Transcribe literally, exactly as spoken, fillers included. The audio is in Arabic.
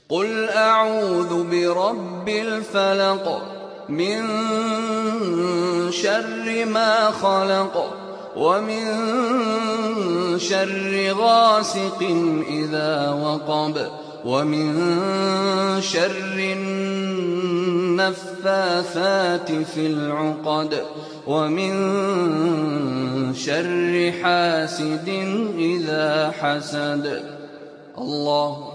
قل أعوذ برب الفلق من شر ما خلق ومن شر غاسق إذا وقب ومن شر النفاثات في العقد ومن شر حاسد إذا حسد. الله